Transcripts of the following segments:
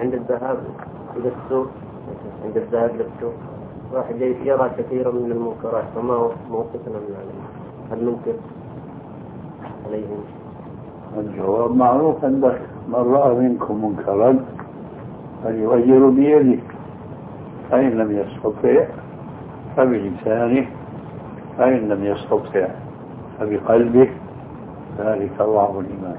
عند الذهاب إلى السوق، عند الذهاب للسوق واحد يرى كثيرا من المنكرات، فما هو موقفنا من هذا؟ هل ننكر عليهم؟ الجواب معروف عندك: من رأى منكم منكرا فليغير بيده، فإن لم يستطع فبلسانه، فإن لم يستطع فبقلبه، ذلك ضعف الإيمان.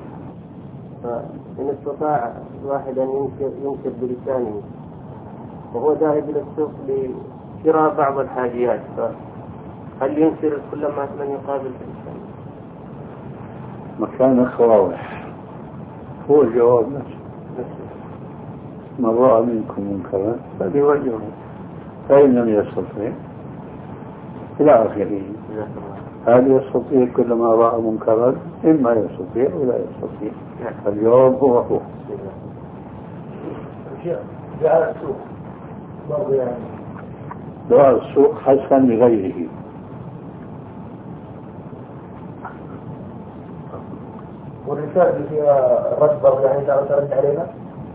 فإن استطاع الواحد أن ينكر بلسانه وهو ذاهب إلى السوق لشراء بعض الحاجيات، فهل ينكر كل ما من يقابل بلسانه؟ مكانك واضح، هو الجواب نفسه: من رأى منكم منكرا فليغيره، فإن لم يستطع إلى آخره. هل يستطيع كل ما رأى منكرا؟ إما يستطيع ولا يستطيع. الجواب هو جاء السوق برضو، يعني دعاء السوق حسن لغيره. والرسالة اللي فيها رد برضو، يعني ترد علينا.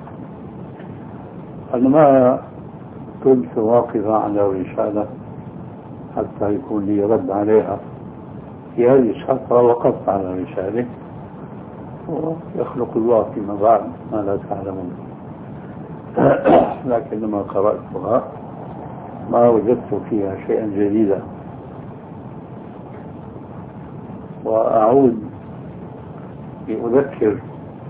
أنا ما كنت واقفا على رسالة حتى يكون لي رد عليها. في هذه الفترة وقفت على رسالة، ويخلق الله فيما بعد ما لا تعلمون. لكن لما قرأتها ما وجدت فيها شيئا جديدا، وأعود لأذكر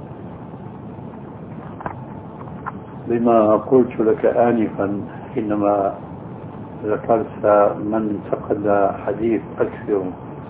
بما قلت لك آنفا حينما ذكرت من انتقد حديث أكثر.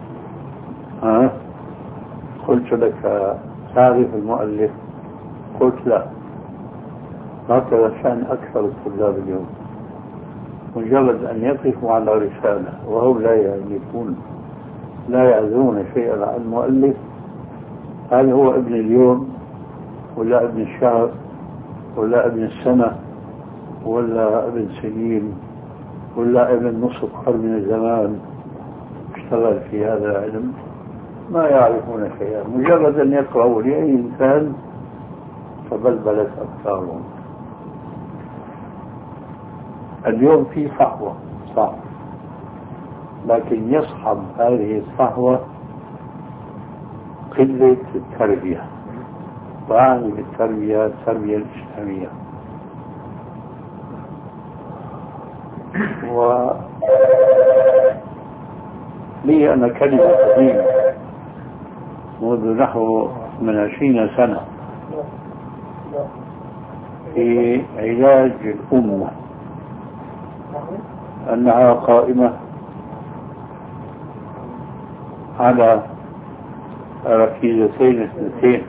قلت لك: تعرف المؤلف؟ قلت: لا. هكذا شأن أكثر الطلاب اليوم، مجرد أن يقفوا على رسالة وهم لا يعرفون، لا يعرفون شيئا عن المؤلف، هل هو ابن اليوم ولا ابن الشهر ولا ابن السنة ولا ابن سنين ولا ابن نصف قرن من الزمان اشتغل في هذا العلم، ما يعرفون شيئا. مجرد أن يقرأوا لأي إنسان تبلبلت أفكارهم. اليوم في صحوة، صح، لكن يصحب هذه الصحوة قلة التربية، وأعني بالتربية التربية الإسلامية. لي أنا كلمة قديمة منذ نحو من 20 سنة في علاج الأمة، أنها قائمة على ركيزتين اثنتين: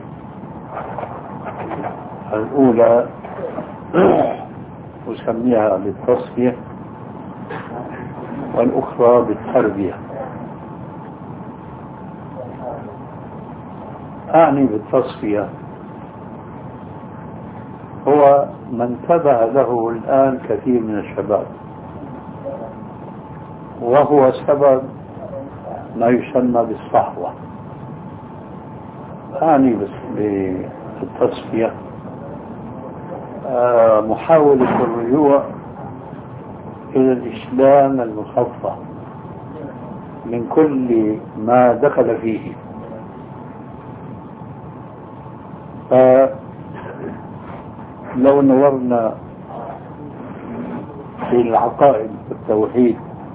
الأولى أسميها بالتصفية، والأخرى بالتربية. أعني بالتصفية هو ما انتبه له الآن كثير من الشباب، وهو سبب ما يسمى بالصحوة. أعني بالتصفية محاولة الرجوع إلى الإسلام المصفى من كل ما دخل فيه. فلو نظرنا في العقائد والتوحيد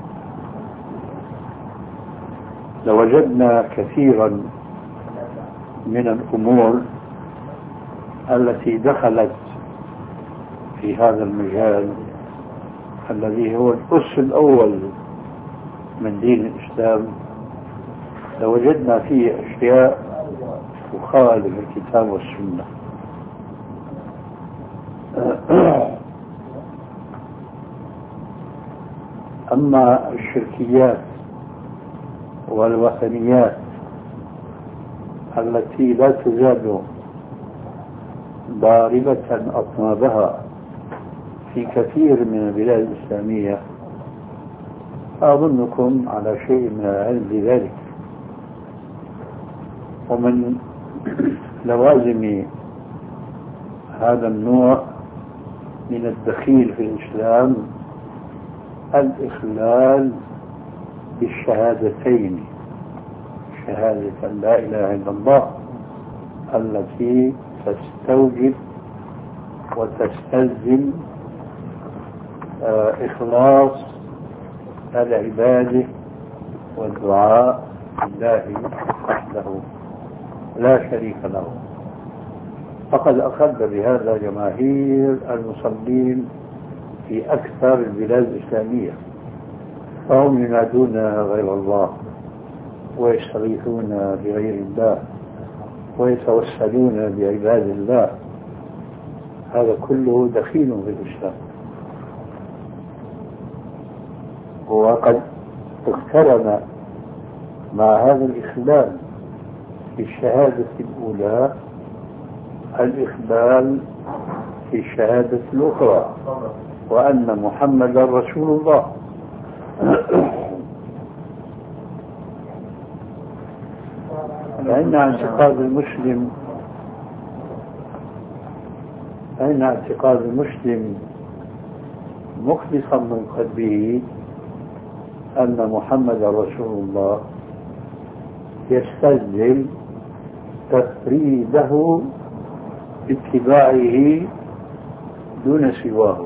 لوجدنا كثيرا من الأمور التي دخلت في هذا المجال الذي هو الأس الأول من دين الإسلام، لوجدنا فيه أشياء تخالف الكتاب والسنة. أما الشركيات والوثنيات التي لا تزال ضاربة أطنابها في كثير من البلاد الإسلامية، أظنكم على شيء من العلم بذلك. ومن لوازم هذا النوع من الدخيل في الإسلام الإخلال بالشهادتين، شهادة أن لا إله إلا الله التي تستوجب وتستلزم إخلاص العبادة والدعاء لله وحده لا شريك له. فقد أخذ بهذا جماهير المصلين في أكثر البلاد الإسلامية، فهم ينادون غير الله ويستغيثون بغير الله ويتوسلون بعباد الله، هذا كله دخيل في الإسلام. وقد اقترن مع هذا الإخلال في الشهادة الأولى الإخلال في الشهادة الأخرى، وأن محمدا رسول الله. فإن اعتقاد المسلم مخلصا من قلبه أن محمدا رسول الله يستلزم تفريده باتباعه دون سواه،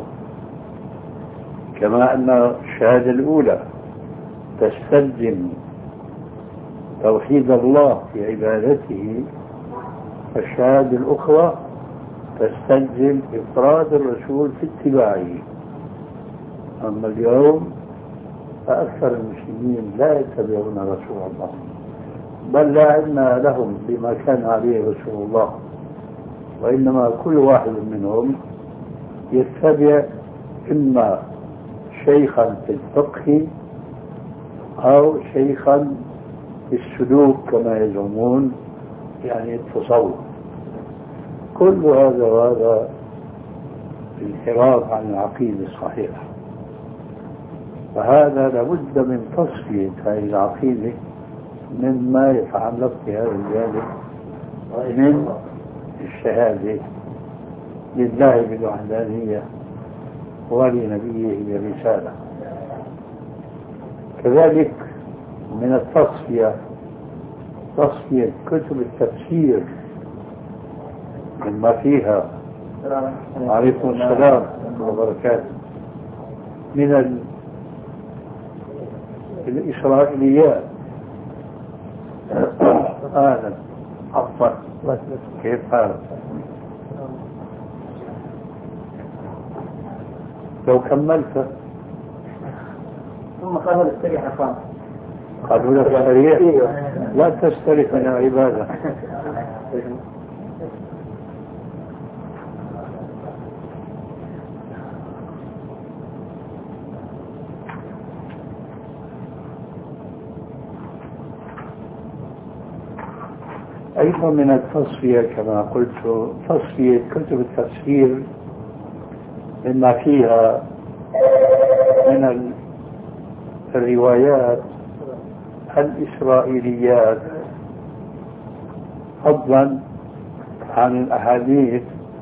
كما أن الشهادة الأولى تستلزم توحيد الله في عبادته، فالشهادة الأخرى تستلزم إفراد الرسول في اتباعه. أما اليوم فأكثر المسلمين لا يتبعون رسول الله، بل لا علم لهم بما كان عليه رسول الله، وإنما كل واحد منهم يتبع إما شيخا في الفقه أو شيخا في السلوك كما يزعمون، يعني التصوف. كل هذا وهذا انحراف عن العقيدة الصحيحة، فهذا لابد من تصفية هذه العقيدة مما يتعلق بهذا الجانب من الشهادة لله بالوحدانية ولنبيه بالرسالة. كذلك من التصفية تصفية كتب التفسير مما فيها، عليكم السلام وبركاته، من الإسرائيليات. أهلا، عفوا، كيف حالك؟ لو كملت ثم قالوا استريح أخوان، قالوا لك استريح، لا تستريح من العبادة. أيضا من التصفية كما قلت تصفية كتب التفسير مما فيها من الروايات الإسرائيليات، فضلا عن الأحاديث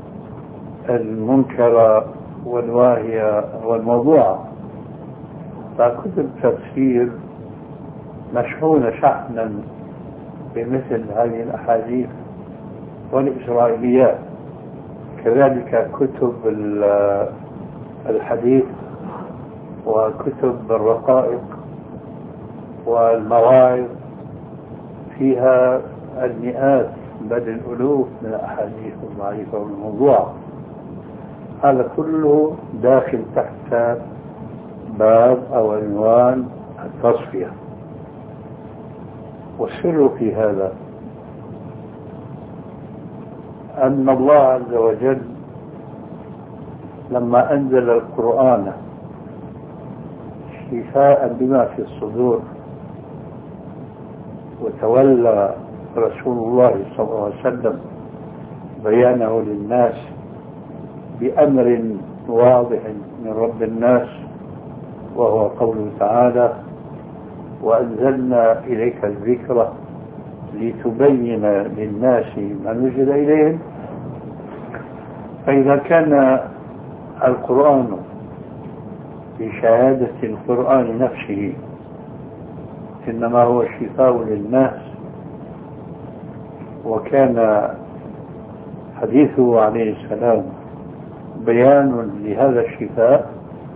المنكرة والواهية والموضوعة. فكتب التفسير مشحونة شحنا بمثل هذه الأحاديث والإسرائيليات. كذلك كتب الحديث وكتب الرقائق والمواعظ فيها المئات بل الألوف من الأحاديث الضعيفة والموضوعة. هذا كله داخل تحت باب أو عنوان التصفية. والسر في هذا أن الله عز وجل لما أنزل القرآن شفاء بما في الصدور، وتولى رسول الله صلى الله عليه وسلم بيانه للناس بأمر واضح من رب الناس، وهو قوله تعالى: وأنزلنا إليك الذكر لتبين للناس ما نزل إليهم. فإذا كان القرآن بشهادة القرآن نفسه إنما هو شفاء للناس، وكان حديثه عليه السلام بيان لهذا الشفاء،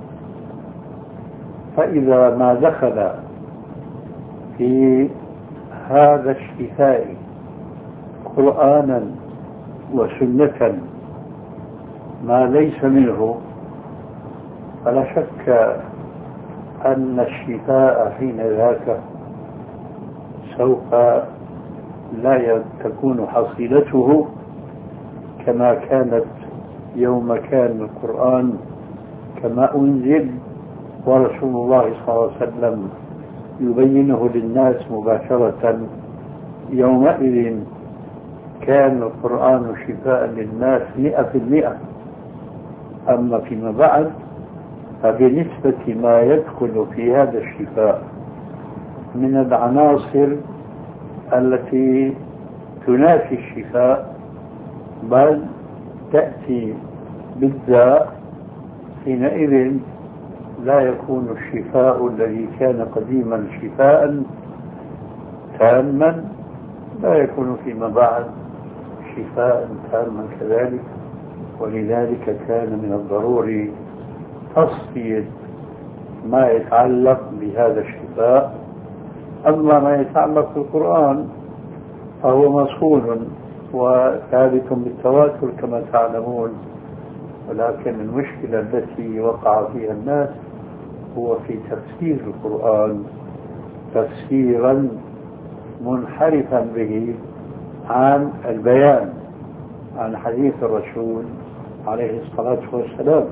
فإذا ما دخل في هذا الشفاء قرآنا وسنة ما ليس منه، فلا شك أن الشفاء حين ذاك سوف لا تكون حصيلته كما كانت يوم كان القرآن كما أنزل ورسول الله صلى الله عليه وسلم يبينه للناس مباشرة. يومئذ كان القرآن شفاء للناس 100%. أما فيما بعد فبنسبة ما يدخل في هذا الشفاء من العناصر التي تنافي الشفاء بل تأتي بالداء، حينئذ لا يكون الشفاء الذي كان قديما شفاء تاما، لا يكون فيما بعد شفاء تاما كذلك. ولذلك كان من الضروري تصفية ما يتعلق بهذا الشفاء. أما ما يتعلق بالقرآن فهو مصون وثابت بالتواتر كما تعلمون، ولكن المشكلة التي وقع فيها الناس هو في تفسير القرآن تفسيرا منحرفا به عن البيان عن حديث الرسول عليه الصلاة والسلام.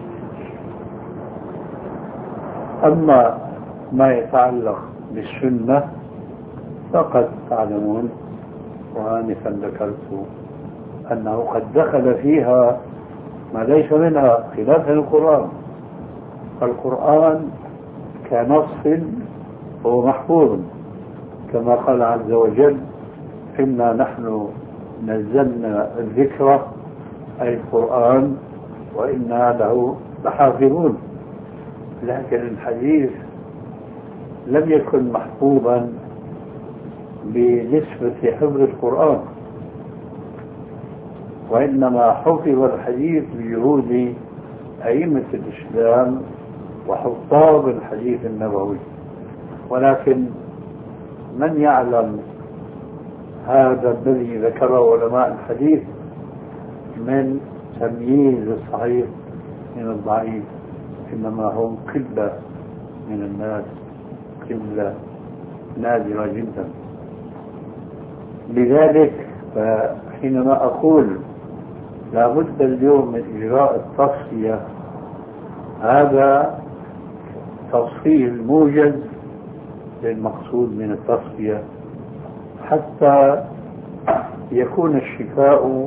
أما ما يتعلق بالسنة فقد تعلمون وآنفا ذكرت أنه قد دخل فيها ما ليس منها خلاف القرآن. القرآن كنص هو محفوظ كما قال عز وجل: إنا نحن نزلنا الذكر أي القرآن وإنا له لحافظون. لكن الحديث لم يكن محفوظا بنسبة حفظ القرآن، وإنما حفظ الحديث بجهود أئمة الإسلام وحفاظ الحديث النبوي. ولكن من يعلم هذا الذي ذكره علماء الحديث من تمييز الصحيح من الضعيف؟ إنما هم قلة من الناس، قلة نادرة جدا. لذلك حينما أقول لا بد اليوم من إجراء التصفية، هذا تفصيل موجز للمقصود من التصفية حتى يكون الشفاء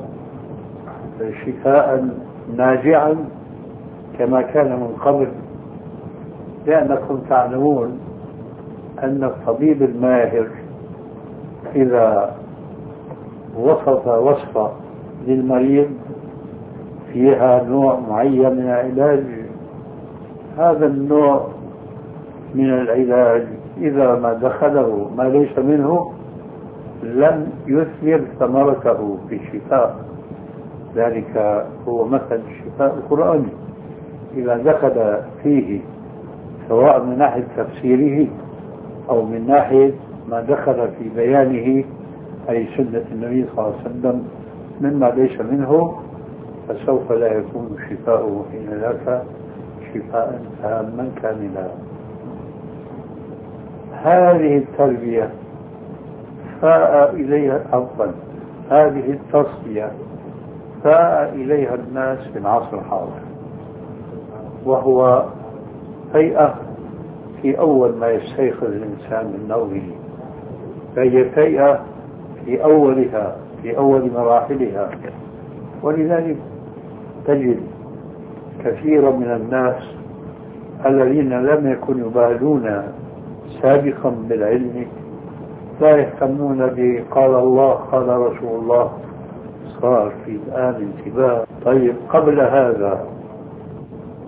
شفاء ناجعا كما كان من قبل. لأنكم تعلمون أن الطبيب الماهر إذا وصف وصفة للمريض فيها نوع معين من العلاج، هذا النوع من العلاج إذا ما دخله ما ليس منه لم يثمر ثمرته في الشفاء. ذلك هو مثل الشفاء القرآني، إذا دخل فيه سواء من ناحية تفسيره أو من ناحية ما دخل في بيانه أي سنة النبي صلى الله عليه وسلم مما ليس منه، فسوف لا يكون شفاؤه حين ذاك شفاء تاما كاملا. هذه التربية فاء إليها أفضل، هذه التصفية فاء إليها الناس في العصر الحاضر، وهو هيئة في أول ما يستيقظ الإنسان من نومه، فهي هيئة في أولها في أول مراحلها. ولذلك تجد كثيرا من الناس الذين لم يكونوا يبالون سابقا بالعلم لا يهتمون بقال الله قال رسول الله، صار في الآن انتباه. طيب قبل هذا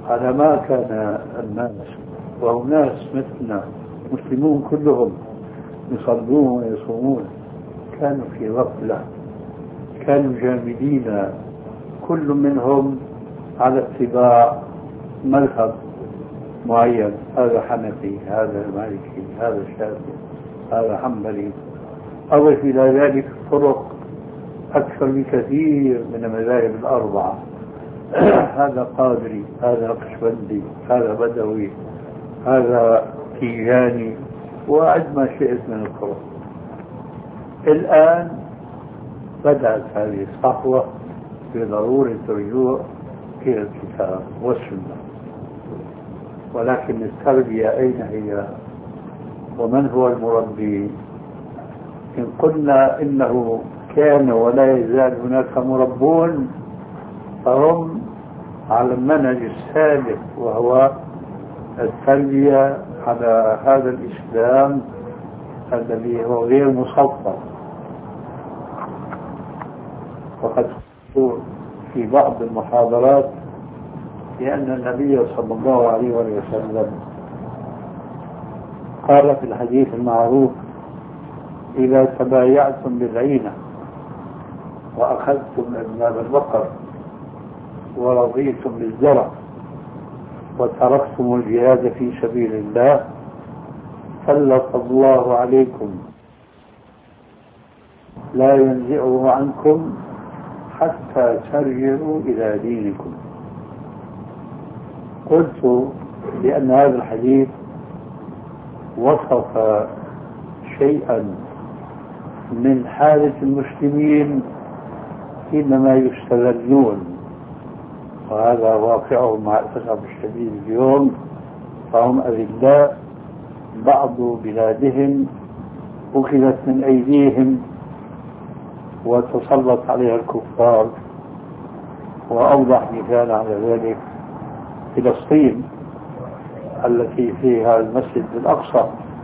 على ما كان الناس، وهم ناس مثلنا مسلمون كلهم يصلون ويصومون، كانوا في غفلة، كانوا جامدين، كل منهم على اتباع مذهب معين، هذا حنفي، هذا مالكي، هذا شافعي، هذا حنبلي، أضف إلى ذلك طرق أكثر بكثير من المذاهب الأربعة. هذا قادري، هذا نقشبندي، هذا بدوي، هذا تيجاني، وعد ما شئت من الطرق. الآن بدأت هذه الصحوة بضرورة الرجوع إلى الكتاب والسنة، ولكن التربية أين هي؟ ومن هو المربي؟ إن قلنا إنه كان ولا يزال هناك مربون فهم على المنهج السابق، وهو التربية على هذا الإسلام الذي هو غير مصفى. وقد قلت في بعض المحاضرات بأن النبي صلى الله عليه وسلم قال في الحديث المعروف: إذا تبايعتم بالعينة وأخذتم أذناب البقر ورضيتم بالزرع وتركتم الجهاد في سبيل الله سلط الله عليكم لا ينزعه عنكم حتى ترجعوا إلى دينكم. قلت بأن هذا الحديث وصف شيئا من حالة المسلمين حينما يستذلون، وهذا واقعهم مع الأسف الشديد اليوم، فهم أذلاء، بعض بلادهم أخذت من أيديهم وتسلط عليها الكفار. وأوضح مثال على ذلك فلسطين التي فيها المسجد الأقصى،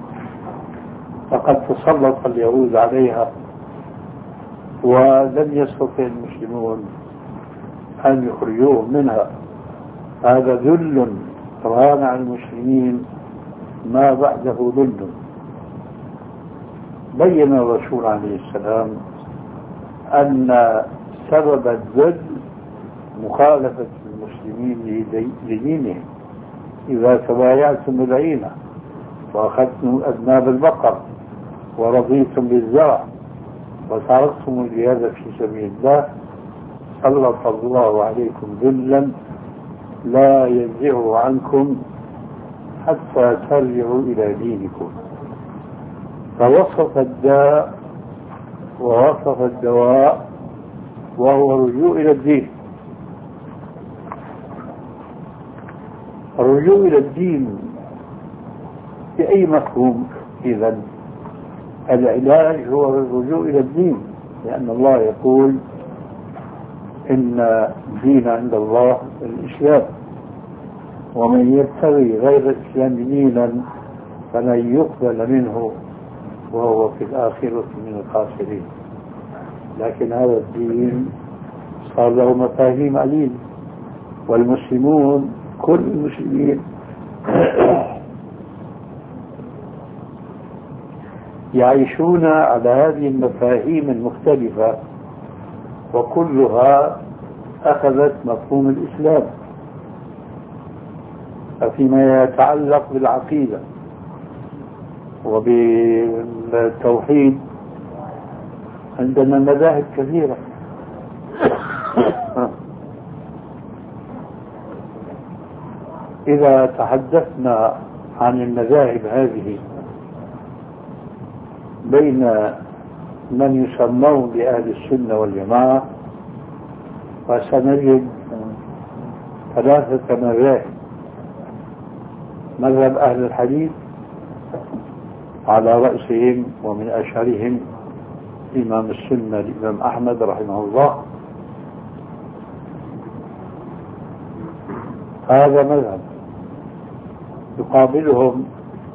فقد تسلط اليهود عليها ولم يستطع المسلمون أن يخرجوهم منها. هذا ذل ران على المسلمين ما بعده ذل. بين الرسول عليه السلام أن سبب الذل مخالفة المسلمين لدينهم. إذا تبايعتم بالعينة وأخذتم أذناب البقر ورضيتم بالزرع وتركتم الجهاد في سبيل الله سلط الله عليكم ذلا لا ينزعه عنكم حتى ترجعوا إلى دينكم. فوصف الداء ووصف الدواء، وهو الرجوع إلى الدين. الرجوع إلى الدين بأي مفهوم؟ إذن العلاج هو الرجوع إلى الدين، لأن الله يقول: إن الدين عند الله الإسلام، ومن يبتغي غير الإسلام دينا فلن يقبل منه وهو في الآخرة من الخاسرين. لكن هذا الدين صار له مفاهيم عديدة، والمسلمون كل المسلمين يعيشون على هذه المفاهيم المختلفة، وكلها أخذت مفهوم الإسلام. فيما يتعلق بالعقيدة وبالتوحيد عندنا مذاهب كثيرة. إذا تحدثنا عن المذاهب هذه بين من يسمون بأهل السنة والجماعة، فسنجد ثلاثة مذاهب: مذهب أهل الحديث على رأسهم ومن أشهرهم إمام السنة الإمام أحمد رحمه الله، هذا مذهب. يقابلهم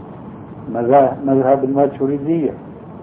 مذهب الماتريدية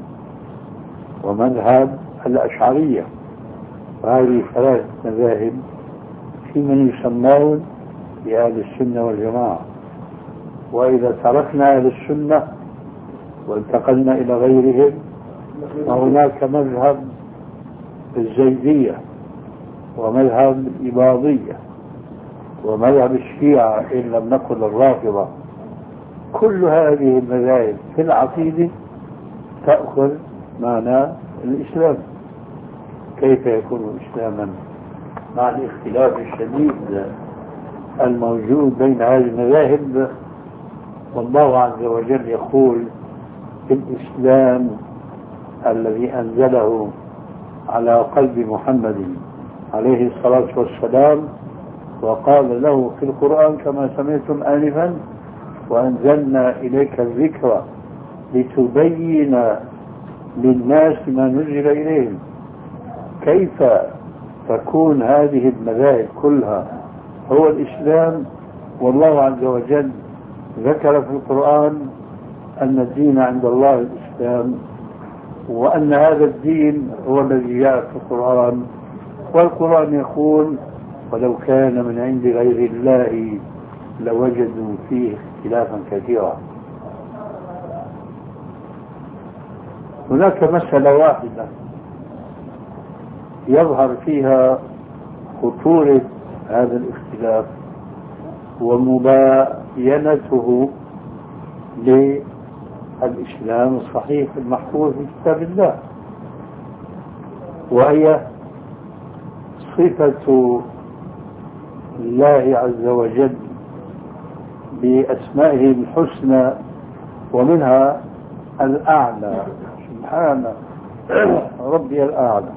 ومذهب الأشعرية. وهذه ثلاث مذاهب في من يسمون لأهل السنة والجماعة. وإذا تركنا أهل السنة وانتقلنا إلى غيرهم فهناك مذهب الزيدية ومذهب الإباضية ومذهب الشيعة إن لم نقل الرافضة. كل هذه المذاهب في العقيدة تأخذ معنى الإسلام. كيف يكون إسلاما مع الاختلاف الشديد الموجود بين هذه المذاهب؟ والله عز وجل يقول في الإسلام الذي أنزله على قلب محمد عليه الصلاة والسلام وقال له في القرآن كما سمعتم آنفا وأنزلنا إليك الذكر لتبين للناس ما نزل إليهم. كيف تكون هذه المذاهب كلها هو الإسلام والله عز وجل ذكر في القرآن أن الدين عند الله الإسلام وأن هذا الدين هو الذي جاء في القرآن، والقرآن يقول ولو كان من عند غير الله لوجدوا فيه اختلافا كثيرا. هناك مسألة واحدة يظهر فيها خطورة هذا الاختلاف ومباينته للإسلام الصحيح المحفوظ في كتاب الله، وهي صفة الله عز وجل بأسمائه الحسنى ومنها الأعلى، سبحان ربي الأعلى.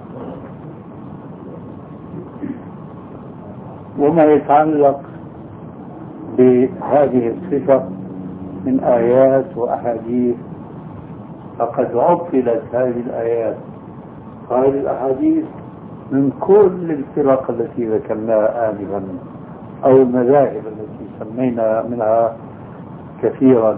وما يتعلق بهذه الصفة من آيات وأحاديث فقد عطلت هذه الآيات وهذه الأحاديث من كل الفرق التي ذكرناها آنفا أو المذاهب التي سمينا منها كثيرا،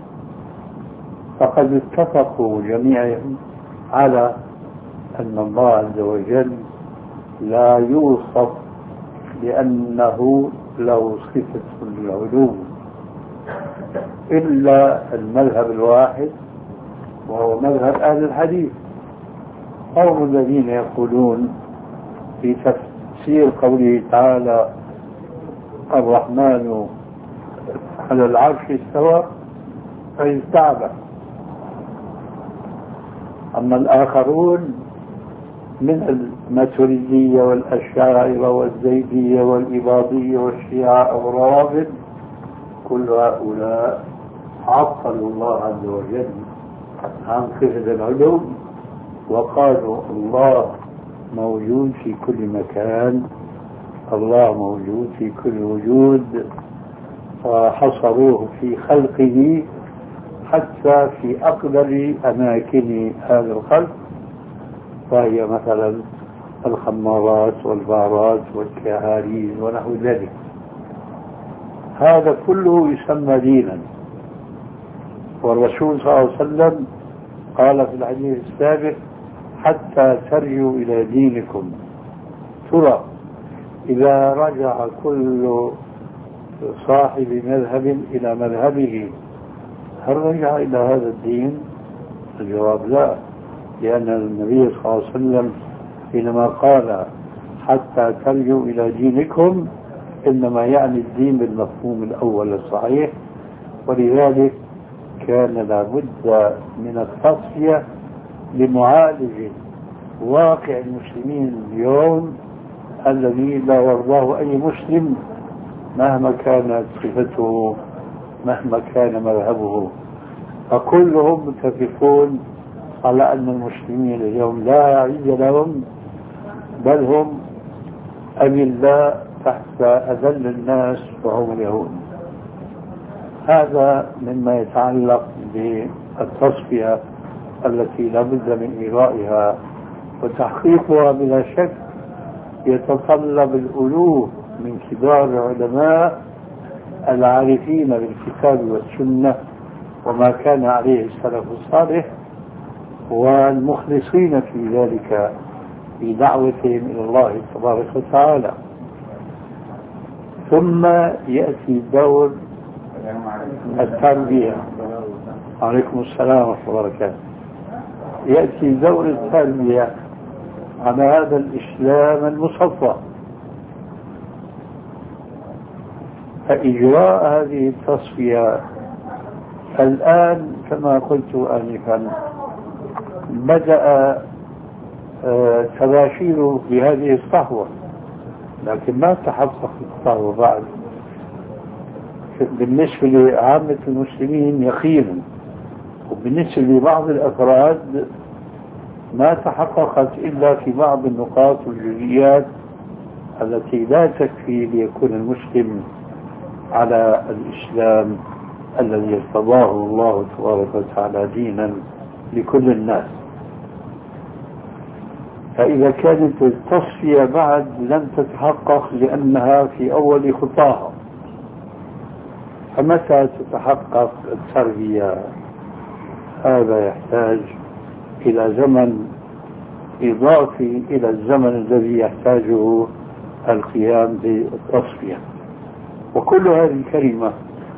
فقد اتفقوا جميعهم على أن الله عز وجل لا يوصف لأنه له صفة العلو إلا المذهب الواحد وهو مذهب أهل الحديث، هم الذين يقولون في تفسير قوله تعالى الرحمن على العرش استوى فاستعبى. أما الآخرون من الماتريدية والأشاعرة والزيدية والإباضية والشيعة والروافض كل هؤلاء عطلوا الله عز وجل عن صفة العلو وقالوا الله موجود في كل مكان، الله موجود في كل وجود، فحصروه في خلقه حتى في أقدر أماكن هذا الخلق، وهي مثلا الخمارات والبارات والكهاريز ونحو ذلك. هذا كله يسمى دينا، والرسول صلى الله عليه وسلم قال في الحديث السابق حتى ترجعوا إلى دينكم. ترى إذا رجع كل صاحب مذهب إلى مذهبه هل رجع إلى هذا الدين؟ الجواب لا، لأن النبي صلى الله عليه وسلم حينما قال حتى ترجعوا إلى دينكم إنما يعني الدين بالمفهوم الأول الصحيح، ولذلك كان لابد من التصفية لمعالجة واقع المسلمين اليوم الذي لا يرضاه أي مسلم مهما كانت صفته مهما كان مذهبه، فكلهم متفقون على أن المسلمين اليوم لا عز لهم بل هم أذلاء تحت أذل الناس وهم اليهود. هذا مما يتعلق بالتصفية التي لا بد من إجرائها، وتحقيقها بلا شك يتطلب الألوف من كبار العلماء العارفين بالكتاب والسنة وما كان عليه السلف الصالح والمخلصين في ذلك في دعوتهم إلى الله تبارك وتعالى. ثم يأتي دور التربية. عليكم السلام ورحمة الله وبركاته. يأتي دور التربية على هذا الإسلام المصفى. فإجراء هذه التصفية الآن كما قلت آنفا بدأ تباشيره بهذه الصحوة، لكن ما تحقق الصحوة بعد بالنسبة لعامة المسلمين يقينا، وبالنسبة لبعض الأفراد ما تحققت إلا في بعض النقاط والجزئيات التي لا تكفي ليكون المسلم على الإسلام الذي ارتضاه الله تبارك وتعالى دينا لكل الناس. فإذا كانت التصفية بعد لم تتحقق لأنها في أول خطاها، فمتى تتحقق التربية؟ هذا يحتاج إلى زمن إضافي إلى الزمن الذي يحتاجه القيام بالتصفية. وكل هذه الكلمة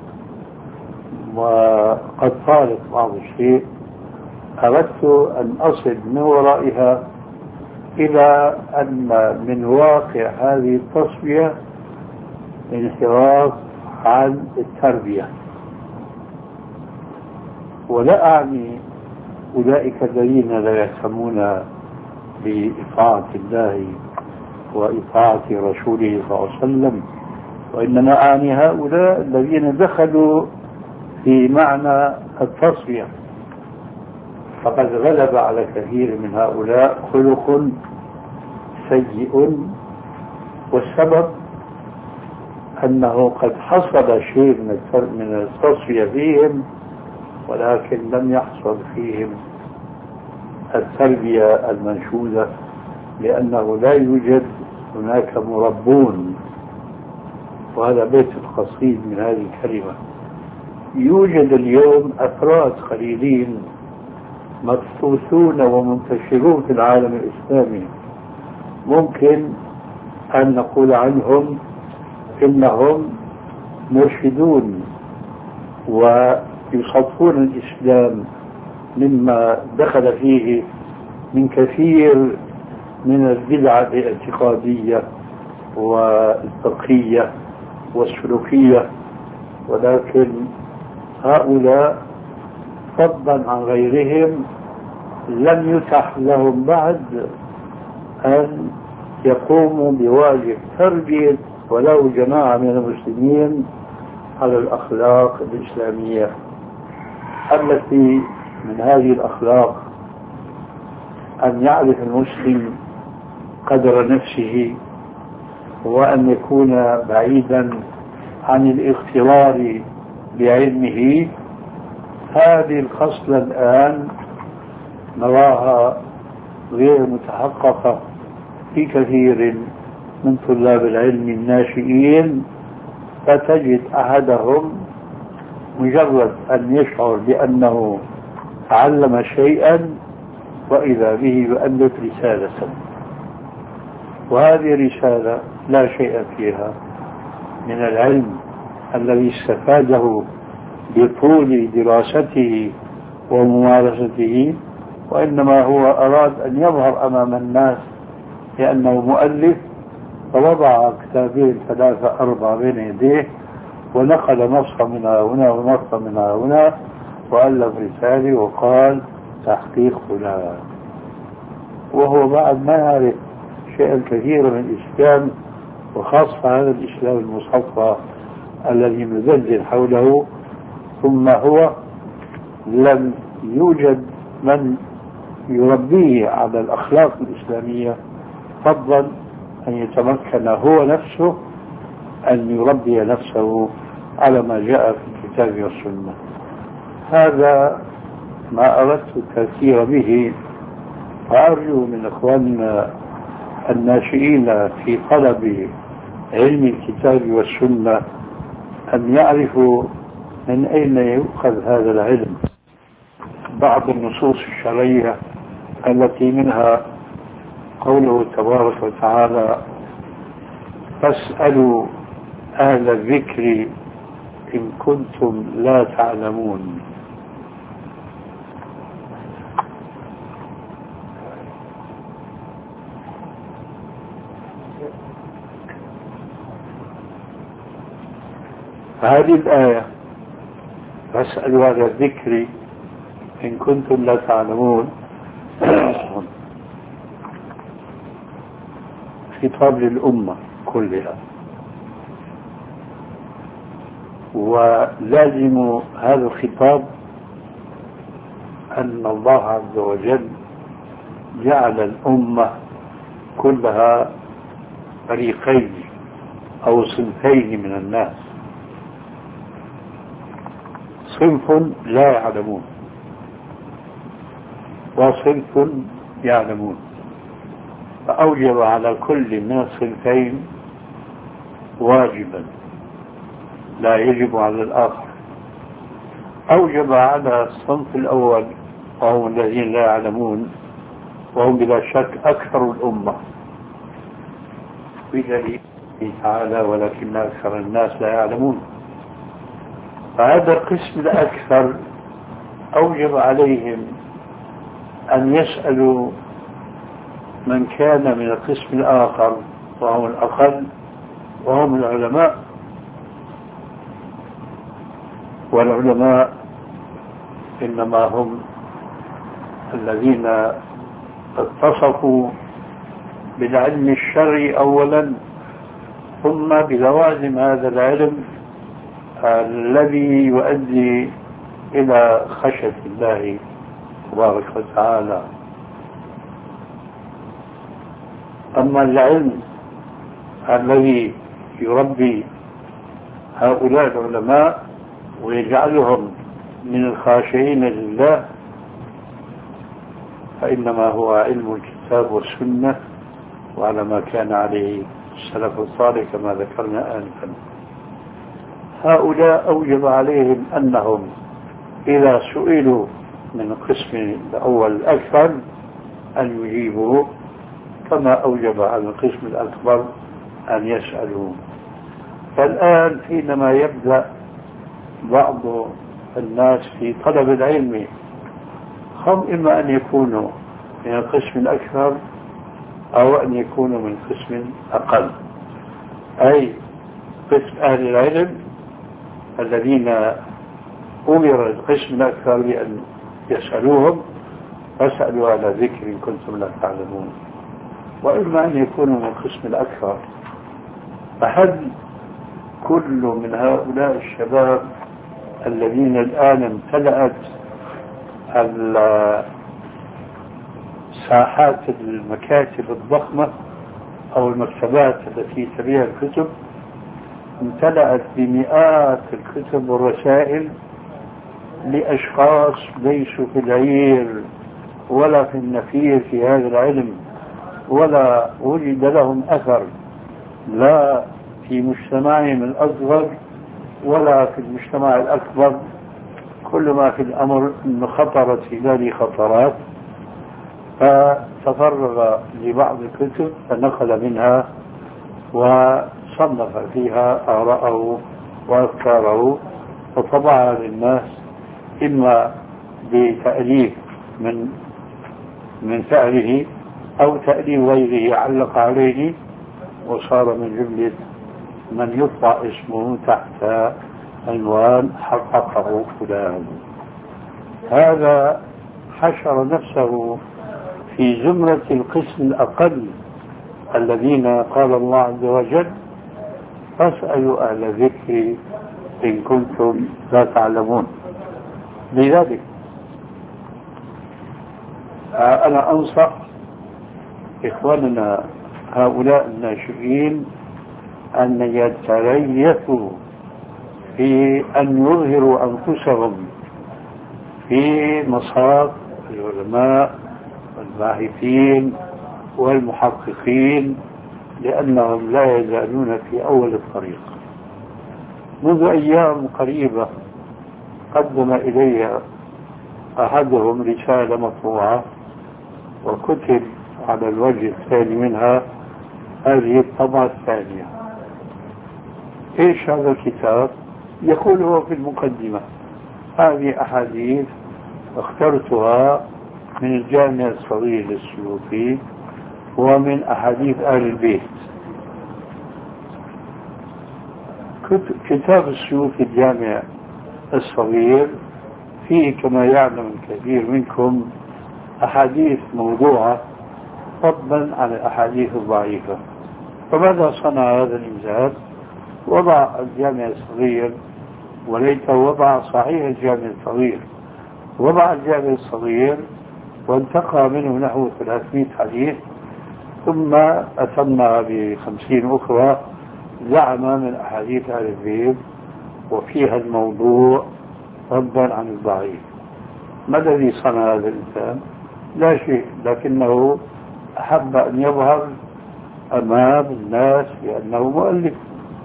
وقد طالت بعض الشيء أردت أن أصل من ورائها إلى أن من واقع هذه التصفية انحراف عن التربية. ولا أعني أولئك الذين لا يهتمون بإطاعة الله وإطاعة رسوله صلى الله عليه وسلم، وإنما أعني هؤلاء الذين دخلوا في معنى التصفية. فقد غلب على كثير من هؤلاء خلق سيء، والسبب أنه قد حصل شيء من التصفية فيهم، ولكن لم يحصل فيهم التربية المنشودة، لأنه لا يوجد هناك مربون. وهذا بيت القصيد من هذه الكلمة. يوجد اليوم أفراد قليلين مبثوثون ومنتشرون في العالم الإسلامي، ممكن أن نقول عنهم إنهم مرشدون ويصفون الإسلام مما دخل فيه من كثير من البدع الاعتقادية والفقهية والسلوكية، ولكن هؤلاء فضلا عن غيرهم لم يتح لهم بعد أن يقوموا بواجب تربية ولو جماعة من المسلمين على الأخلاق الإسلامية، التي من هذه الأخلاق أن يعرف المسلم قدر نفسه، وأن يكون بعيدا عن الاغترار بعلمه. هذه الخصلة الآن نراها غير متحققة في كثير من طلاب العلم الناشئين، فتجد أحدهم مجرد أن يشعر بأنه علم شيئا وإذا به يؤلف رسالة، وهذه الرسالة لا شيء فيها من العلم الذي استفاده بطول دراسته وممارسته، وإنما هو أراد أن يظهر أمام الناس لأنه مؤلف، فوضع كتابين 3 4 بين يديه ونقل نصا من هنا ونصا من هنا وألف رسالة وقال تحقيق فلان، وهو بعد ما يعرف شيئا كثيرا من الإسلام، وخاصة هذا الإسلام المصفى الذي مزلزل حوله. ثم هو لم يوجد من يربيه على الأخلاق الإسلامية، فضلا أن يتمكن هو نفسه أن يربي نفسه على ما جاء في الكتاب والسنة. هذا ما أردت التذكير به، وأرجو من إخواننا الناشئين في طلب علم الكتاب والسنة أن يعرفوا من أين يؤخذ هذا العلم. بعض النصوص الشرعية التي منها قوله تبارك وتعالى فاسألوا أهل الذكر إن كنتم لا تعلمون. هذه الآية فاسألوا أهل الذكر إن كنتم لا تعلمون خطاب للأمة كلها، ولازم هذا الخطاب أن الله عز وجل جعل الأمة كلها فريقين أو صنفين من الناس، صنف لا يعلمون وصنف يعلمون، فأوجب على كل من الصنفين واجبا لا يجب على الآخر. أوجب على الصنف الأول وهم الذين لا يعلمون، وهم بلا شك أكثر الأمة، بدليل تعالى ولكن أكثر الناس لا يعلمون. فهذا القسم الأكثر أوجب عليهم أن يسألوا من كان من القسم الآخر وهم الأقل وهم العلماء، والعلماء إنما هم الذين اتصفوا بالعلم الشرعي أولا، ثم بلوازم هذا العلم الذي يؤدي إلى خشية الله تبارك وتعالى. أما العلم الذي يربي هؤلاء العلماء ويجعلهم من الخاشعين لله فإنما هو علم الكتاب والسنة وعلى ما كان عليه السلف الصالح كما ذكرنا آنفا. هؤلاء أوجب عليهم أنهم إذا سئلوا من القسم الأول الأكثر أن يجيبوا، كما أوجب على القسم الأكبر أن يسألوا. فالآن حينما يبدأ بعض الناس في طلب العلم هم إما أن يكونوا من القسم الأكثر أو أن يكونوا من قسم أقل، أي قسم أهل العلم الذين أمر القسم الأكثر بأن يسألوهم فاسألوا على ذكر إن كنتم لا تعلمون، وإما أن يكونوا من القسم الأكثر. فهل كل من هؤلاء الشباب الذين الآن امتلأت ساحات المكاتب الضخمة أو المكتبات التي تبيع الكتب امتلأت بمئات الكتب والرسائل لأشخاص ليسوا في العير ولا في النفير في هذا العلم، ولا وجد لهم أثر لا في مجتمعهم الأصغر ولا في المجتمع الأكبر، كل ما في الأمر أن خطرت هذه خطرات، فتفرغ لبعض الكتب فنقل منها وصنف فيها آراءه وأفكاره وطبعها للناس، إما بتأليف من فعله أو تأليف غيره علق عليه، وصار من جملة من يطبع اسمه تحت عنوان حققه فلان. هذا حشر نفسه في زمرة القسم الأقل الذين قال الله عز وجل فاسألوا أهل الذكر إن كنتم لا تعلمون. لذلك أنا أنصح إخواننا هؤلاء الناشئين أن يتريثوا في أن يظهروا أنفسهم في مصاف العلماء والباحثين والمحققين، لأنهم لا يزالون في أول الطريق. منذ أيام قريبة قدم إلي أحدهم رسالة مطبوعة وكتب على الوجه الثاني منها هذه الطبعة الثانية، إيش هذا الكتاب؟ يقول هو في المقدمة: هذه أحاديث اخترتها من الجامع الصغير للسيوطي ومن أحاديث آل البيت. كتاب السيوطي الجامع الصغير فيه كما يعلم الكثير منكم أحاديث موضوعة فضلا عن الأحاديث الضعيفة. فماذا صنع هذا الإنسان؟ وضع الجامع الصغير، وليته وضع صحيح الجامع الصغير، وضع الجامع الصغير وانتقى منه نحو 300 حديث، ثم أتمها ب50 أخرى زعم من أحاديث آل البيت وفيها الموضوع فضلا عن الضعيف. ما الذي صنع هذا الإنسان؟ لا شيء، لكنه أحب أن يظهر أمام الناس بأنه مؤلف.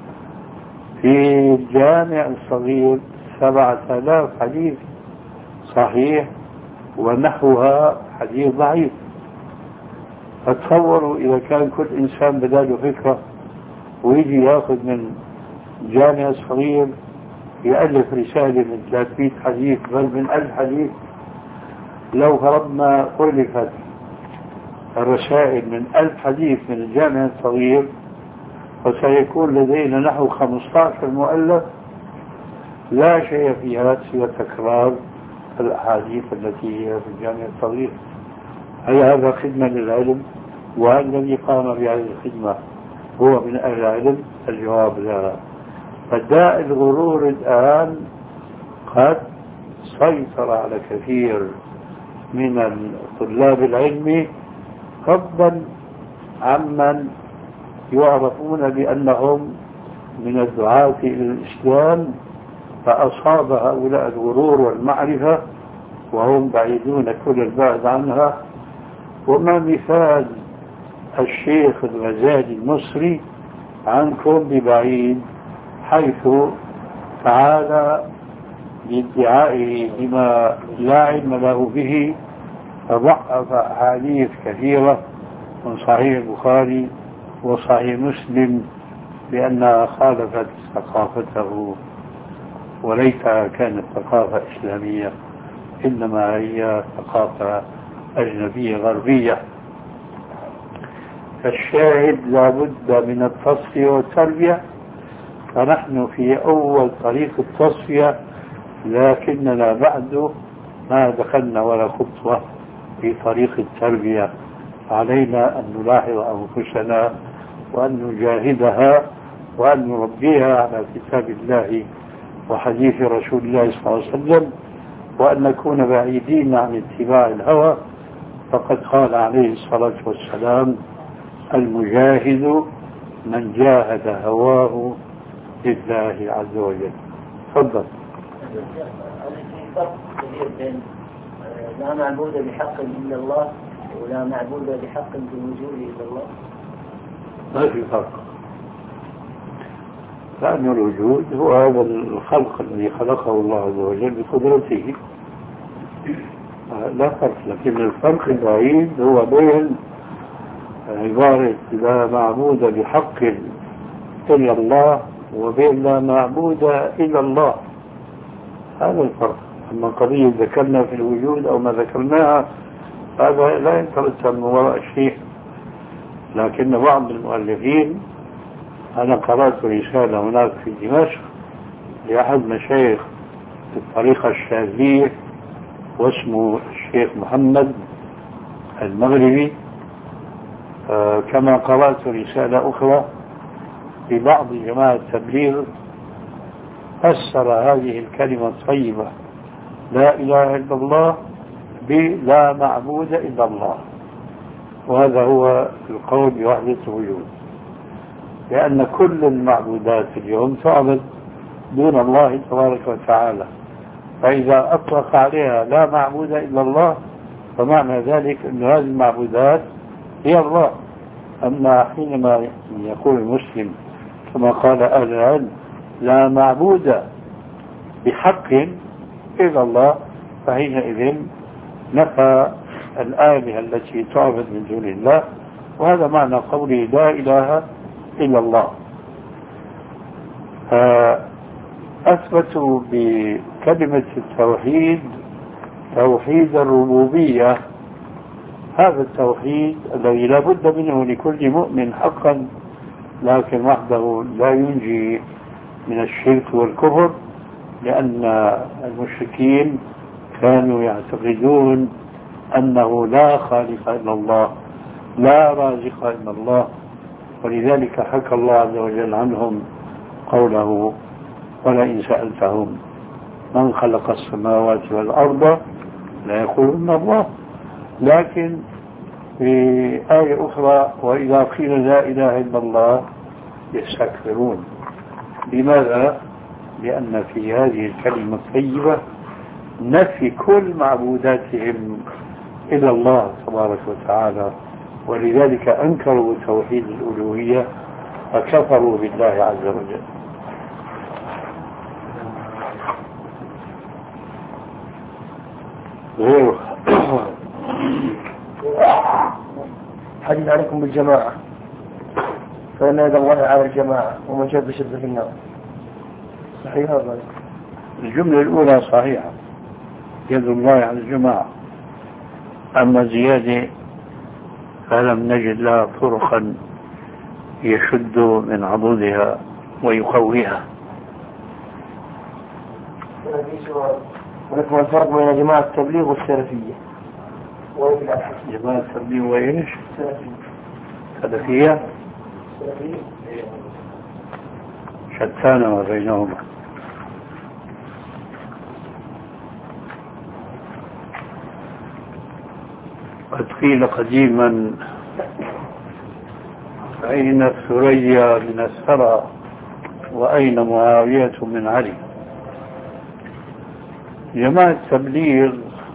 في الجامع الصغير 7000 حديث صحيح ونحوها حديث ضعيف. فتصوروا إذا كان كل إنسان بداله فكرة ويجي ياخذ من جامع صغير يألف رسالة من 300 حديث بل من 1000 حديث. لو فرضنا ألفت الرسائل من 1000 حديث من الجامع الصغير فسيكون لدينا نحو 15 مؤلف لا شيء فيها سوى تكرار الأحاديث التي هي في الجامع الصغير. هل هذا خدمة للعلم؟ وهل الذي قام بهذه الخدمة هو من أهل العلم؟ الجواب لا. فداء الغرور الآن قد سيطر على كثير من طلاب العلم، فضلا عمن يعرفون بأنهم من الدعاة إلى الإسلام، فأصاب هؤلاء الغرور والمعرفة وهم بعيدون كل البعد عنها. وما مثال الشيخ الغزالي المصري عنكم ببعيد، حيث تعالى بادعائه بما لا علم له به فضعف أحاديث كثيرة من صحيح البخاري وصحيح مسلم لأنها خالفت ثقافته، وليتها كانت ثقافة إسلامية، إنما هي ثقافة أجنبية غربية. فالشاهد لابد من التصفية والتربية، فنحن في أول طريق التصفية، لكننا بعد ما دخلنا ولا خطوة في طريق التربية. علينا أن نلاحظ أنفسنا وأن نجاهدها وأن نربيها على كتاب الله وحديث رسول الله صلى الله عليه وسلم، وأن نكون بعيدين عن اتباع الهوى. فقد قال عليه الصلاة والسلام: المجاهد من جاهد هواه لله عز وجل. تفضل. في فرق كبير بين لا معبود بحق إلا الله ولا معبود بحق في الوجود إلا الله. ما في فرق، لأن الوجود هو هذا الخلق الذي خلقه الله عز وجل بقدرته، لا فرق. لكن الفرق البعيد هو بين عبارة لا معبود بحق إلا الله وبين لا معبود إلا الله، هذا الفرق. أما قضية ذكرنا في الوجود أو ما ذكرناها هذا لا يترتب من وراء شيء. لكن بعض المؤلفين، أنا قرأت رسالة هناك في دمشق لأحد مشايخ الطريقة الشاذلية واسمه الشيخ محمد المغربي، كما قرأت رسالة أخرى لبعض جماعة التبليغ فسر هذه الكلمة الطيبة لا إله إلا الله بلا معبود إلا الله، وهذا هو القول بوحدة الوجود، لأن كل المعبودات اليوم تعبد دون الله تبارك وتعالى، فإذا أطلق عليها لا معبود إلا الله فمعنى ذلك أن هذه المعبودات هي الله. أما حينما يقول المسلم كما قال أهل العلم لا معبود بحق إلا الله، فحينئذ نفى الآلهة التي تعبد من دون الله، وهذا معنى قوله لا إله إلا الله. فأثبتوا بكلمة التوحيد توحيد الربوبية، هذا التوحيد الذي لا بد منه لكل مؤمن حقا، لكن وحده لا ينجي من الشرك والكفر، لأن المشركين كانوا يعتقدون أنه لا خالق إلا الله، لا رازق إلا الله، ولذلك حكى الله عز وجل عنهم قوله: ولئن سألتهم من خلق السماوات والأرض لا يقولون الله. لكن في آية أخرى: وإذا قيل لا إله إلا الله يستكبرون. لماذا؟ لأن في هذه الكلمة الطيبة نفي كل معبوداتهم إلى الله تبارك وتعالى، ولذلك أنكروا توحيد الألوهية فكفروا بالله عز وجل. غيره حديث عليكم بالجماعة، فإن يد الله على الجماعة ومن شد شد في النار، صحيح هذا؟ الجملة الأولى صحيحة، يد الله على الجماعة، أما زيادة فلم نجد لها طرقا يشد من عضدها ويقويها. ولكن الفرق بين جماعة التبليغ والسلفية؟ جماعة التبليغ وإيش؟ سلفية شتان ما بينهما. قد قيل قديما: أين الثريا من الثرى وأين معاوية من علي؟ جماعة التبليغ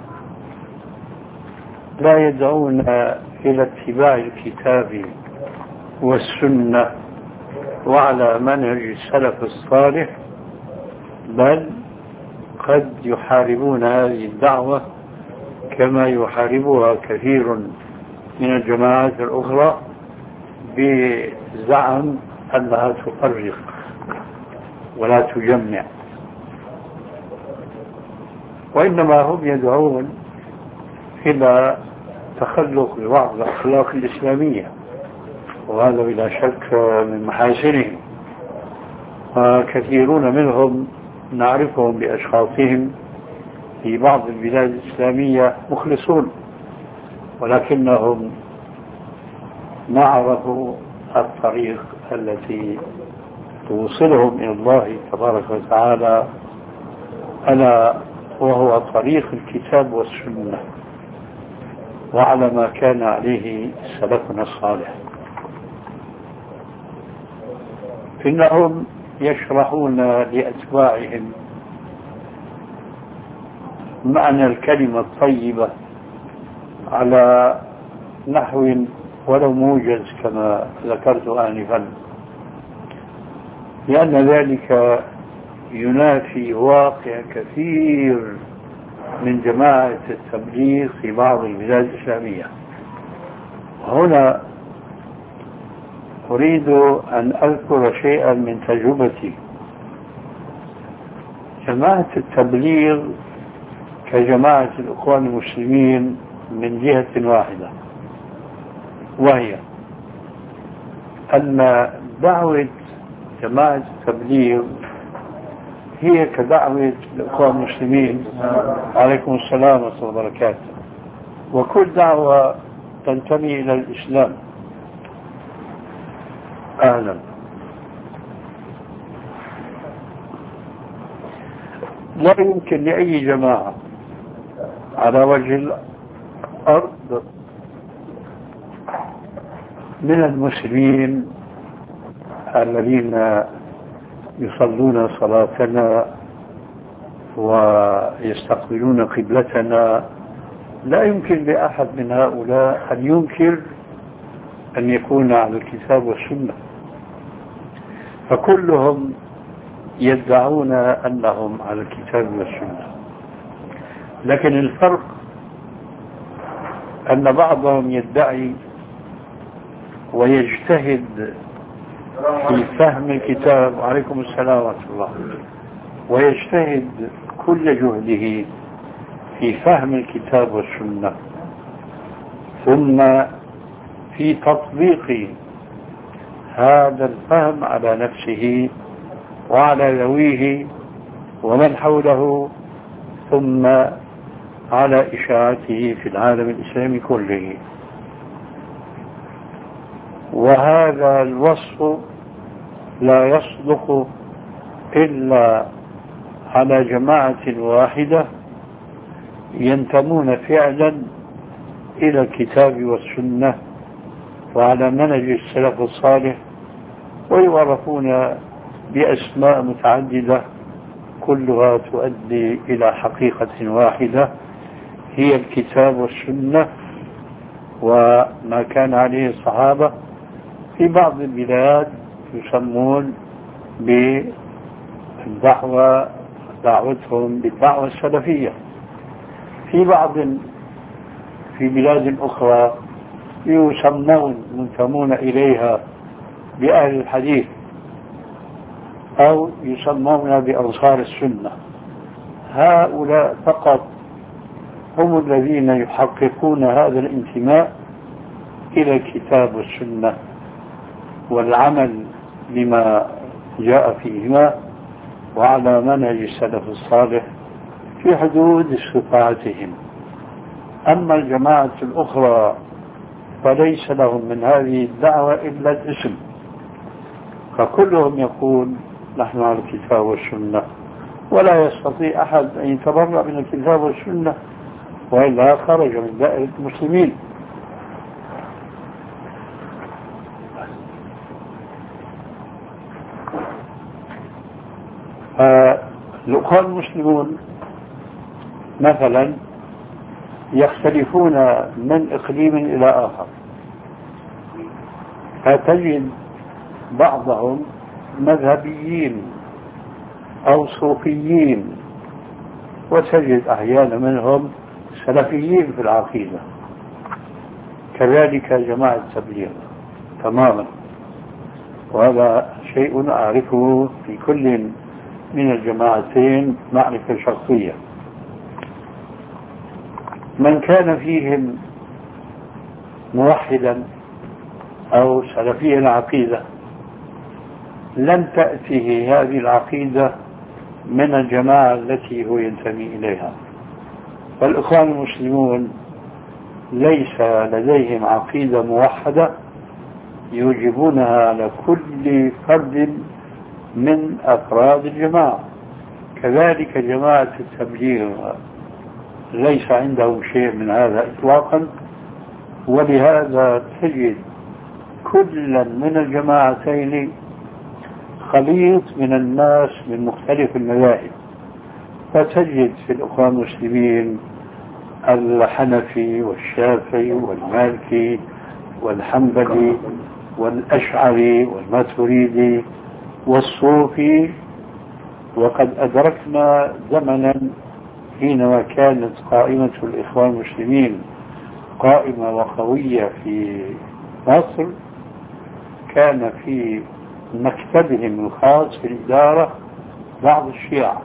لا يدعون إلى اتباع الكتاب والسنة وعلى منهج السلف الصالح، بل قد يحاربون هذه الدعوة كما يحاربها كثير من الجماعات الأخرى بزعم أنها تفرق ولا تجمع، وإنما هم يدعون إلى تخلق ببعض الأخلاق الإسلامية، وهذا بلا شك من محاسنهم، وكثيرون منهم نعرفهم بأشخاصهم في بعض البلاد الإسلامية مخلصون، ولكنهم ما عرفوا الطريق التي توصلهم إلى الله تبارك وتعالى، ألا وهو طريق الكتاب والسنة وعلى ما كان عليه سلفنا الصالح. إنهم يشرحون لأتباعهم معنى الكلمة الطيبة على نحو ولو موجز كما ذكرت آنفا، لأن ذلك ينافي واقع كثير من جماعة التبليغ في بعض البلاد الإسلامية. هنا أريد أن أذكر شيئا من تجربتي. جماعة التبليغ كجماعة الإخوان المسلمين من جهة واحدة، وهي أن دعوة جماعة التبليغ هي كدعوة الإخوان المسلمين عليكم السلام ورحمة الله وبركاته، وكل دعوة تنتمي إلى الإسلام. أهلا. لا يمكن لأي جماعة على وجه الأرض من المسلمين الذين يصلون صلاتنا ويستقبلون قبلتنا، لا يمكن لأحد من هؤلاء أن ينكر أن يكون على الكتاب والسنة، فكلهم يدعون أنهم على الكتاب والسنة. لكن الفرق أن بعضهم يدعي ويجتهد في فهم الكتاب. وعليكم السلام ورحمة الله. ويجتهد كل جهده في فهم الكتاب والسنة، ثم في تطبيق هذا الفهم على نفسه وعلى ذويه ومن حوله، ثم على إشاعته في العالم الإسلامي كله. وهذا الوصف لا يصدق إلا على جماعة واحدة ينتمون فعلا إلى الكتاب والسنة وعلى منهج السلف الصالح، ويعرفون بأسماء متعددة كلها تؤدي إلى حقيقة واحدة هي الكتاب والسنة وما كان عليه الصحابة. في بعض البلاد يسمون بالدعوة، دعوتهم بالدعوة السلفية. في بلاد أخرى ينتمون إليها بأهل الحديث أو يسمون بأنصار السنة. هؤلاء فقط هم الذين يحققون هذا الانتماء إلى الكتاب والسنة والعمل بما جاء فيهما وعلى منهج السلف الصالح في حدود استطاعتهم. أما الجماعة الأخرى فليس لهم من هذه الدعوة إلا الاسم، فكلهم يقول نحن على الكتاب والسنة، ولا يستطيع أحد أن يتبرأ من الكتاب والسنة وإلا خرج من دائرة المسلمين. الأخوة المسلمون مثلا يختلفون من إقليم إلى آخر، فتجد بعضهم مذهبيين أو صوفيين، وتجد أحيانا منهم سلفيين في العقيدة، كذلك جماعة التبليغ تماما. وهذا شيء أعرفه في كل من الجماعتين معرفة شخصية. من كان فيهم موحدا أو سلفي العقيدة لن تأتيه هذه العقيدة من الجماعة التي هو ينتمي إليها. فالإخوان المسلمون ليس لديهم عقيدة موحدة يوجبونها على كل فرد من أفراد الجماعة، كذلك جماعة التبليغ ليس عندهم شيء من هذا إطلاقا. ولهذا تجد كلا من الجماعتين خليط من الناس من مختلف المذاهب، فتجد في الأخوان المسلمين الحنفي والشافعي والمالكي والحنبلي والأشعري والماتريدي والصوفي. وقد أدركنا زمنا حينما كانت قائمة الإخوان المسلمين قائمة وقوية في مصر، كان في مكتبهم الخاص في الإدارة بعض الشيعة،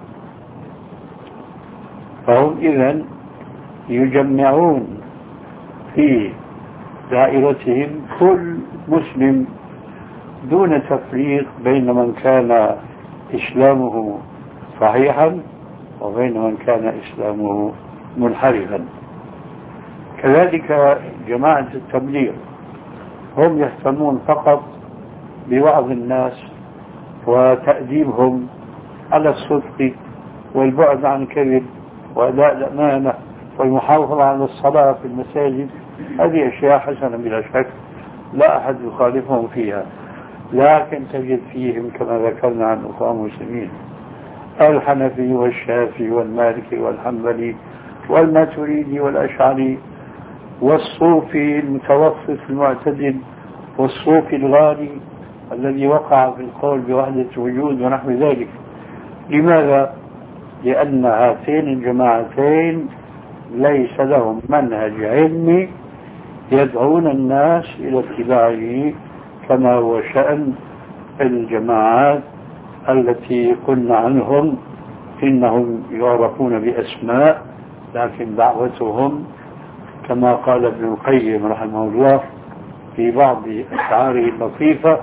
فهم إذن يجمعون في دائرتهم كل مسلم دون تفريق بين من كان إسلامه صحيحا وبين من كان إسلامه منحرفا. كذلك جماعة التبليغ هم يهتمون فقط بوعظ الناس وتأديبهم على الصدق والبعد عن الكذب وأداء الأمانة والمحافظة على الصلاة في المساجد. هذه أشياء حسنة بلا شك لا أحد يخالفهم فيها، لكن تجد فيهم كما ذكرنا عن الأخوان المسلمين الحنفي والشافعي والمالكي والحنبلي والماتريدي والأشعري والصوفي المتوسط المعتدل والصوفي الغالي الذي وقع في القول بوحدة وجود ونحو ذلك. لماذا؟ لأن هاتين الجماعتين ليس لهم منهج علمي يدعون الناس إلى اتباعه كما هو شأن الجماعات التي قلنا عنهم إنهم يعرفون بأسماء، لكن دعوتهم كما قال ابن القيم رحمه الله في بعض أشعاره اللطيفة: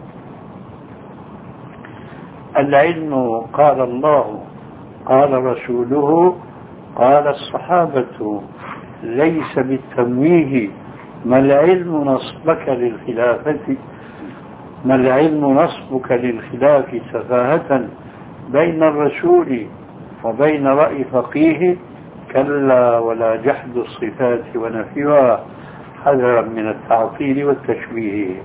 العلم قال الله قال رسوله قال الصحابة، ليس بالتمويه، ما العلم نصبك للخلافة، ما العلم نصبك للخلاف سفاهة بين الرسول وبين رأي فقيه، كلا ولا جحد الصفات ونفيها حذرا من التعطيل والتشبيه.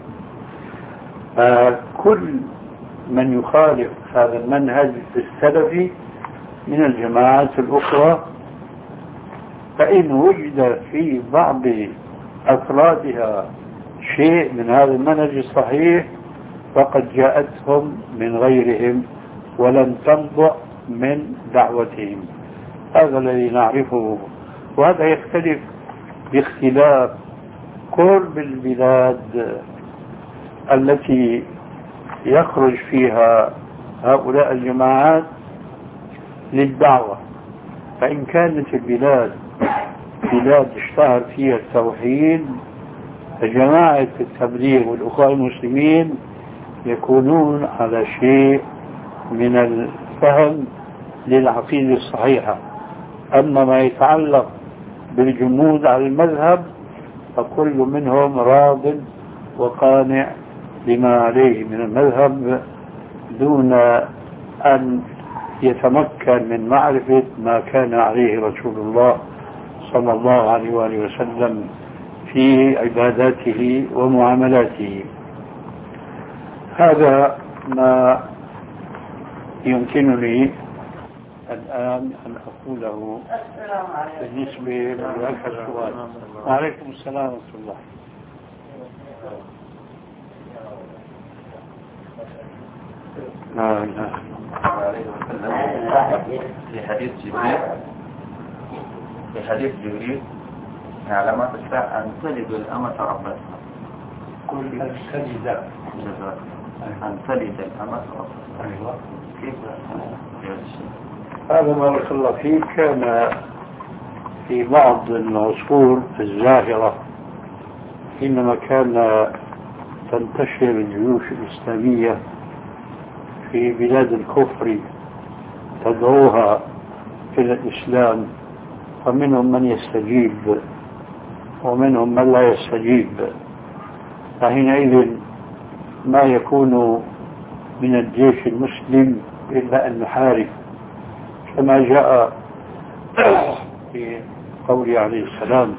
كل من يخالف هذا المنهج السلفي من الجماعات الأخرى، فإن وجد في بعض أفرادها شيء من هذا المنهج الصحيح فقد جاءتهم من غيرهم ولم تنبع من دعوتهم. هذا الذي نعرفه، وهذا يختلف باختلاف قرب البلاد التي يخرج فيها هؤلاء الجماعات للدعوة. فإن كانت البلاد بلاد اشتهر فيها التوحيد، فجماعة التبليغ والأخوة المسلمين يكونون على شيء من الفهم للعقيدة الصحيحة. أما ما يتعلق بالجمود على المذهب فكل منهم راض وقانع بما عليه من المذهب دون أن يتمكن من معرفة ما كان عليه رسول الله صلى الله عليه وآله وسلم في عباداته ومعاملاته. هذا ما يمكنني الآن أن أقوله بالنسبة لهذا السؤال. وعليكم السلام ورحمة الله. لا إله في حديث جبريل علامات الساعة أن تلد الأمة ربتها. أن تلد الأمة ربتها. أيوة. كيف هذا بارك الله فيك كان في بعض العصور الزاهرة حينما كان تنتشر الجيوش الإسلامية في بلاد الكفر تدعوها إلى الإسلام، فمنهم من يستجيب ومنهم من لا يستجيب، فحينئذ ما يكون من الجيش المسلم إلا أن نحارب، كما جاء في قوله عليه السلام: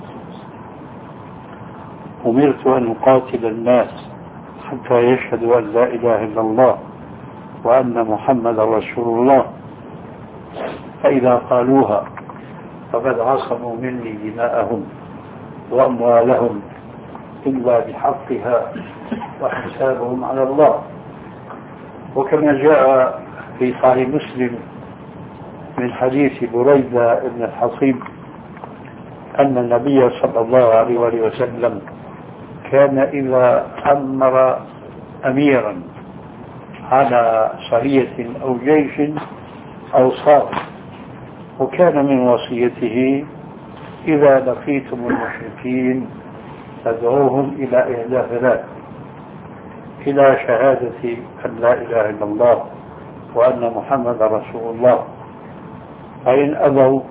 أمرت أن أقاتل الناس حتى يشهدوا أن لا إله إلا الله وأن محمد رسول الله، فإذا قالوها فقد عصموا مني دماءهم وأموالهم إلا بحقها وحسابهم على الله. وكما جاء في صحيح مسلم من حديث بريدة بن الحصيب أن النبي صلى الله عليه وسلم كان إذا أمر أميرا على سرية أو جيش أو صار، وكان من وصيته: إذا لقيتم المشركين فادعوهم إلى إحدى ثلاث: إلى شهادة أن لا إله إلا الله وأن محمد رسول الله، فإن أبوا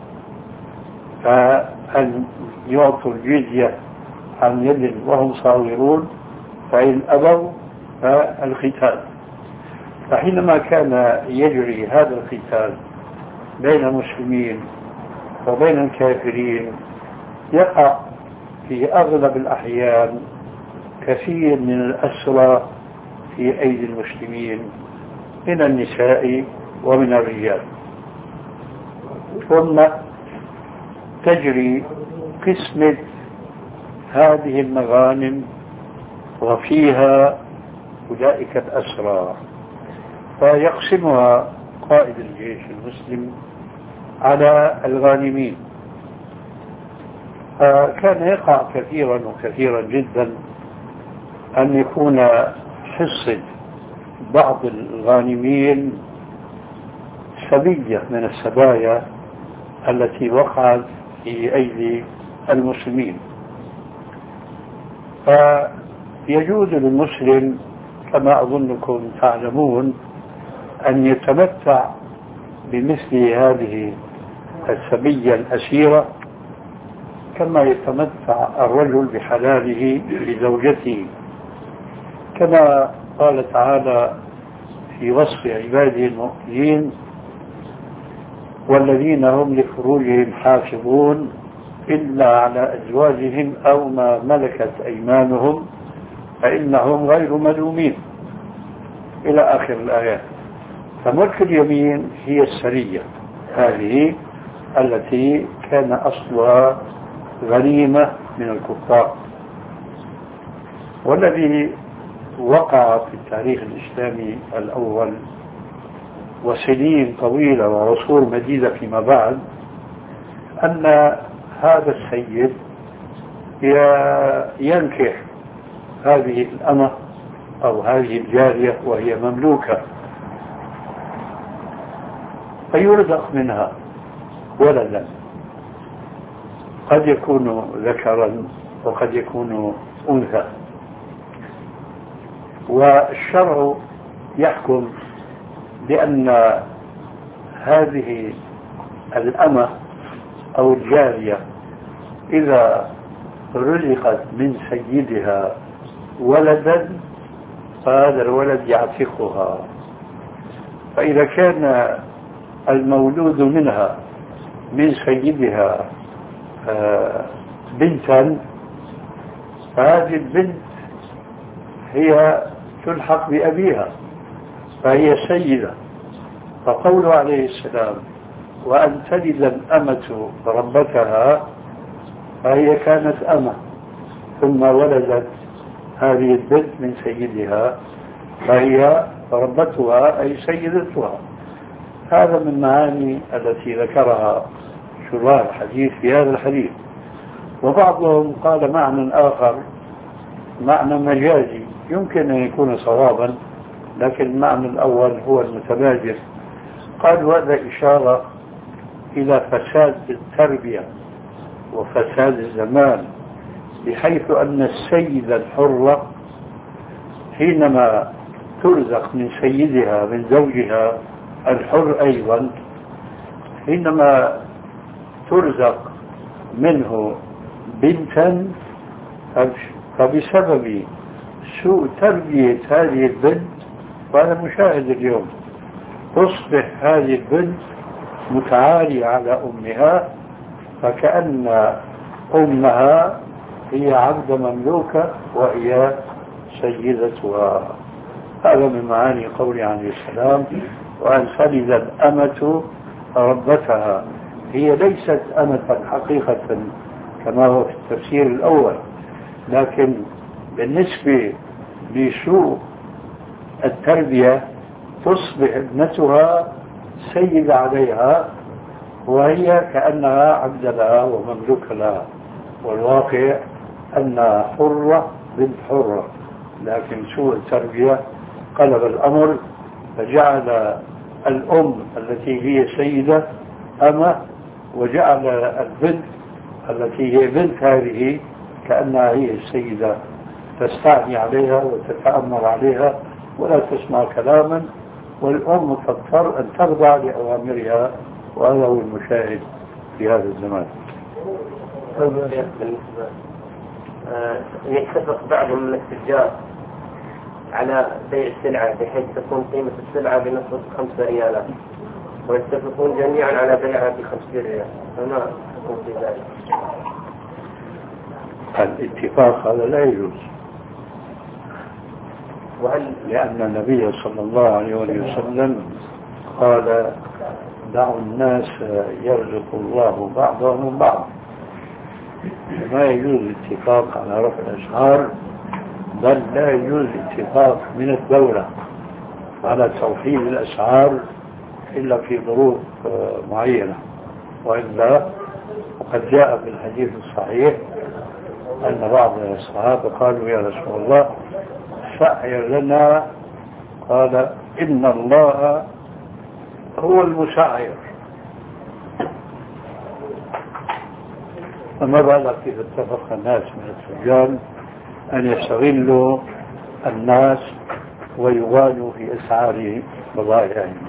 فأن يعطوا الجزية عن يد وهم صاغرون، فإن أبوا فالقتال. فحينما كان يجري هذا القتال بين المسلمين وبين الكافرين يقع في أغلب الأحيان كثير من الأسرى في أيدي المسلمين من النساء ومن الرجال، ثم تجري قسمة هذه المغانم وفيها أولئك الأسرى، فيقسمها قائد الجيش المسلم على الغانمين. فكان يقع كثيرا وكثيرا جدا أن يكون حصن بعض الغانمين سبية من السبايا التي وقعت في أيدي المسلمين. فيجوز للمسلم كما أظنكم تعلمون أن يتمتع بمثل هذه السبية الأسيرة كما يتمتع الرجل بحلاله لزوجته، كما قال تعالى في وصف عباده المؤمنين: والذين هم لفروجهم حافظون إلا على أزواجهم أو ما ملكت أيمانهم فإنهم غير ملومين، إلى آخر الآيات. فملك اليمين هي السرية هذه التي كان أصلها غنيمة من الكفار، والذي وقع في التاريخ الإسلامي الأول وسنين طويلة وعصور مديدة فيما بعد أن هذا السيد ينكح هذه الأمة أو هذه الجارية وهي مملوكة، فيرزق منها ولدا قد يكون ذكرا وقد يكون أنثى، والشرع يحكم بأن هذه الأمة أو الجارية إذا رزقت من سيدها ولدا فهذا الولد يعتقها، فإذا كان المولود منها من سيدها بنتا فهذه البنت هي تلحق بأبيها فهي سيدة. فقوله عليه السلام: وأن تلد الأمة ربتها، فهي كانت أمة ثم ولدت هذه البنت من سيدها فهي ربتها أي سيدتها. هذا من معاني التي ذكرها شراح الحديث في هذا الحديث. وبعضهم قال معنى آخر، معنى مجازي يمكن أن يكون صوابا، لكن المعنى الأول هو المتبادر. قالوا هذا إشارة إلى فساد التربية وفساد الزمان، بحيث أن السيدة الحرة حينما ترزق من سيدها من زوجها الحر أيضا، حينما ترزق منه بنتا فبسبب سوء تربية هذه البنت، وأنا مشاهد اليوم، تصبح هذه البنت متعالية على أمها، فكأن أمها هي عبد مملوكة وهي سيدتها. هذا من معاني قوله عليه السلام: وأن تلد الأمة ربتها. هي ليست أمة حقيقة كما هو في التفسير الأول، لكن بالنسبة لسوء التربية تصبح ابنتها سيدة عليها وهي كأنها عبد لها ومملوك لها، والواقع أنها حرة بنت حرة، لكن سوء التربية قلب الأمر فجعل الأم التي هي سيدة أمة، وجعل البنت التي هي بنت هذه كأنها هي السيدة، تستعني عليها وتتأمر عليها ولا تسمع كلاما، والأم تضطر أن تخضع لأوامرها، وهذا هو المشاهد في هذا الزمان. يتفق بعضهم من التجار على بيع السلعة بحيث تكون قيمة السلعة بنصف 5 ريالات، ويتفقون جميعا على بيعها ب50 ريال، فما تكون في ذلك؟ الاتفاق هذا لا يجوز، لأن النبي صلى الله عليه وسلم قال: دعوا الناس يرزق الله بعضهم بعض. ما يجوز الاتفاق على رفع الأسعار، بل لا يجوز الاتفاق من الدولة على توحيد الأسعار إلا في ظروف معينة، وإلا وقد جاء في الحديث الصحيح أن بعض الصحابة قالوا: يا رسول الله سعر لنا قال إن الله هو المسعر. فما بالك إذا اتفق الناس من التجار أن يستغلوا الناس ويغالوا في أسعار بضائعهم.